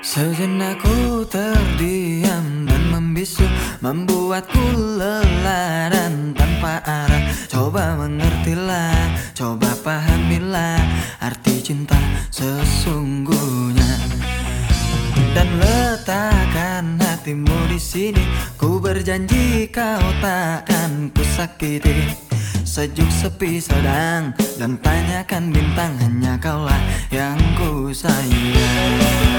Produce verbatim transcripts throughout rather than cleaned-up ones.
Sejenak ku terdiam dan membisu, membuatku lelah dan tanpa arah. Coba mengertilah, coba pahamilah arti cinta sesungguhnya. Dan letakkan hatimu di sini, ku berjanji kau takkan ku sakiti. Sejuk sepi sedang dan tanyakan bintang, hanya kaulah yang ku sayang.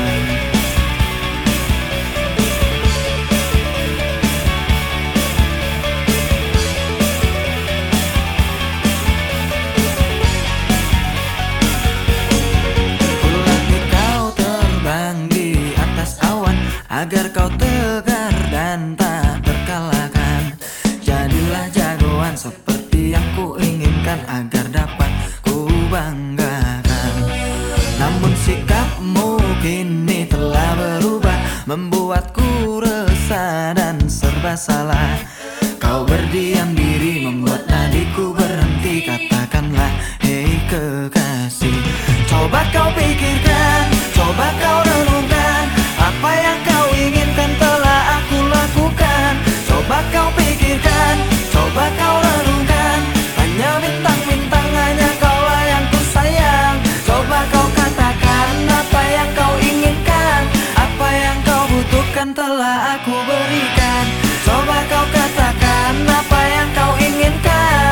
Agar kau tegar dan tak terkalahkan, jadilah jagoan seperti yang ku inginkan, agar dapat ku banggakan. Namun sikapmu kini telah berubah, membuatku resah dan serba salah. Kau berdiam diri, membuat nadiku berhenti. Katakanlah, hei kekasih, coba kau pikirkan, coba kau renungkan, apa yang kau inginkan telah aku lakukan. Coba kau pikirkan, coba kau renungkan, hanya bintang-bintang, hanya kaulah yang ku sayang. Coba kau katakan apa yang kau inginkan, apa yang kau butuhkan telah aku berikan. Coba kau katakan apa yang kau inginkan.